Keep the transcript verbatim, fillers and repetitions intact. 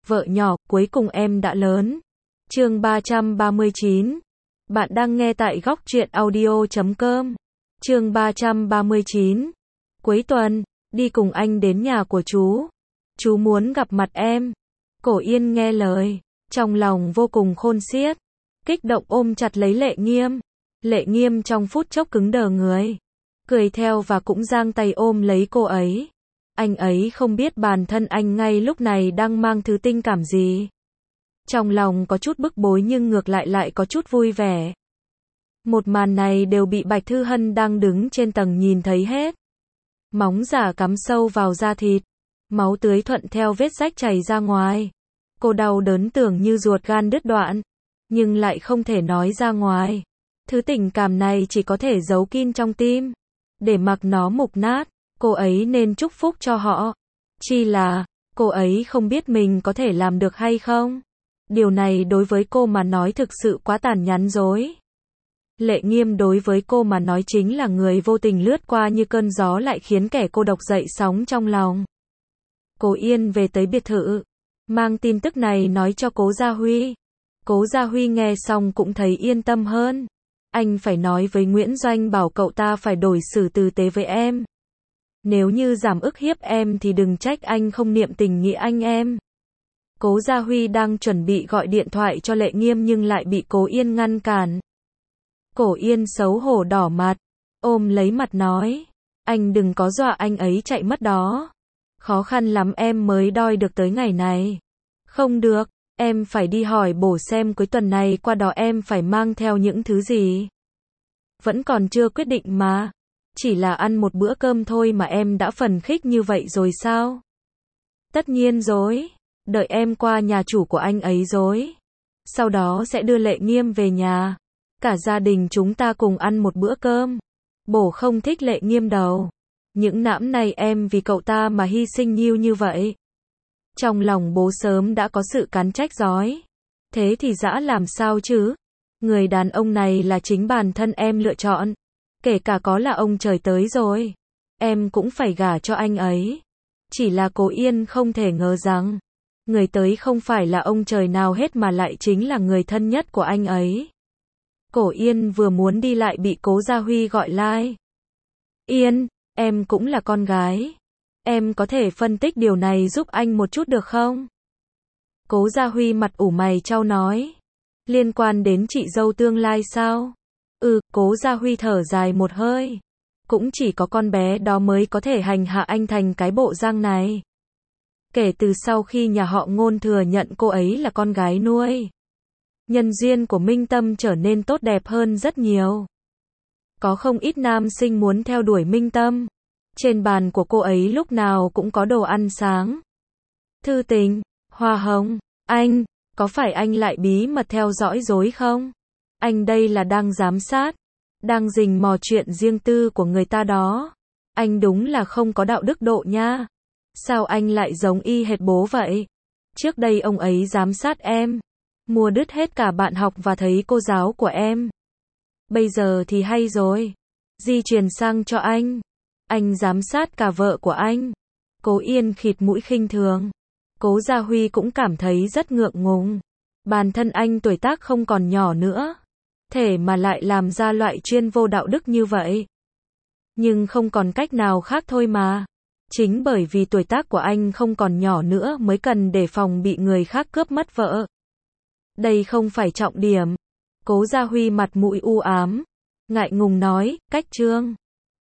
vợ nhỏ, cuối cùng em đã lớn. Chương ba trăm ba mươi chín. Bạn đang nghe tại góc truyện audio chấm com. Chương ba trăm ba mươi chín. Cuối tuần, đi cùng anh đến nhà của chú. Chú muốn gặp mặt em. Cổ Yên nghe lời, trong lòng vô cùng khôn xiết, kích động ôm chặt lấy Lệ Nghiêm. Lệ Nghiêm trong phút chốc cứng đờ người, cười theo và cũng giang tay ôm lấy cô ấy. Anh ấy không biết bản thân anh ngay lúc này đang mang thứ tình cảm gì. Trong lòng có chút bức bối nhưng ngược lại lại có chút vui vẻ. Một màn này đều bị Bạch Thư Hân đang đứng trên tầng nhìn thấy hết. Móng giả cắm sâu vào da thịt, máu tưới thuận theo vết rách chảy ra ngoài. Cô đau đớn tưởng như ruột gan đứt đoạn, nhưng lại không thể nói ra ngoài. Thứ tình cảm này chỉ có thể giấu kín trong tim, để mặc nó mục nát. Cô ấy nên chúc phúc cho họ. Chỉ là, cô ấy không biết mình có thể làm được hay không. Điều này đối với cô mà nói thực sự quá tàn nhẫn rồi. Lệ Nghiêm đối với cô mà nói chính là người vô tình lướt qua như cơn gió lại khiến kẻ cô độc dậy sóng trong lòng. Cố Yên về tới biệt thự, mang tin tức này nói cho Cố Gia Huy. Cố Gia Huy nghe xong cũng thấy yên tâm hơn. Anh phải nói với Nguyễn Doanh bảo cậu ta phải đổi xử tử tế với em. Nếu như giảm ức hiếp em thì đừng trách anh không niệm tình nghĩa anh em. Cố Gia Huy đang chuẩn bị gọi điện thoại cho Lệ Nghiêm nhưng lại bị Cố Yên ngăn cản. Cổ Yên xấu hổ đỏ mặt, ôm lấy mặt nói, anh đừng có dọa anh ấy chạy mất đó. Khó khăn lắm em mới đòi được tới ngày này. Không được, em phải đi hỏi bổ xem cuối tuần này qua đó em phải mang theo những thứ gì. Vẫn còn chưa quyết định mà. Chỉ là ăn một bữa cơm thôi mà em đã phấn khích như vậy rồi sao? Tất nhiên rồi, đợi em qua nhà chủ của anh ấy rồi. Sau đó sẽ đưa Lệ Nghiêm về nhà. Cả gia đình chúng ta cùng ăn một bữa cơm. Bổ không thích Lệ Nghiêm đâu. Những nãm này em vì cậu ta mà hy sinh nhiều như vậy. Trong lòng bố sớm đã có sự cắn trách giói. Thế thì dã làm sao chứ? Người đàn ông này là chính bản thân em lựa chọn. Kể cả có là ông trời tới rồi, em cũng phải gả cho anh ấy. Chỉ là Cố Yên không thể ngờ rằng, người tới không phải là ông trời nào hết mà lại chính là người thân nhất của anh ấy. Cổ Yên vừa muốn đi lại bị Cố Gia Huy gọi lại. Yên, em cũng là con gái. Em có thể phân tích điều này giúp anh một chút được không? Cố Gia Huy mặt ủ mày chau nói. Liên quan đến chị dâu tương lai sao? Ừ, Cố Gia Huy thở dài một hơi. Cũng chỉ có con bé đó mới có thể hành hạ anh thành cái bộ dạng này. Kể từ sau khi nhà họ Ngôn thừa nhận cô ấy là con gái nuôi, nhân duyên của Minh Tâm trở nên tốt đẹp hơn rất nhiều. Có không ít nam sinh muốn theo đuổi Minh Tâm. Trên bàn của cô ấy lúc nào cũng có đồ ăn sáng. Thư tình, hoa hồng, anh, có phải anh lại bí mật theo dõi dối không? Anh đây là đang giám sát, đang rình mò chuyện riêng tư của người ta đó. Anh đúng là không có đạo đức độ nha. Sao anh lại giống y hệt bố vậy? Trước đây ông ấy giám sát em, mua đứt hết cả bạn học và thầy cô giáo của em. Bây giờ thì hay rồi, di truyền sang cho anh. Anh giám sát cả vợ của anh. Cố Yên khịt mũi khinh thường. Cố Gia Huy cũng cảm thấy rất ngượng ngùng. Bản thân anh tuổi tác không còn nhỏ nữa, thể mà lại làm ra loại chuyên vô đạo đức như vậy. Nhưng không còn cách nào khác thôi mà. Chính bởi vì tuổi tác của anh không còn nhỏ nữa mới cần đề phòng bị người khác cướp mất vợ. Đây không phải trọng điểm. Cố Gia Huy mặt mũi u ám, ngại ngùng nói, cách Trương.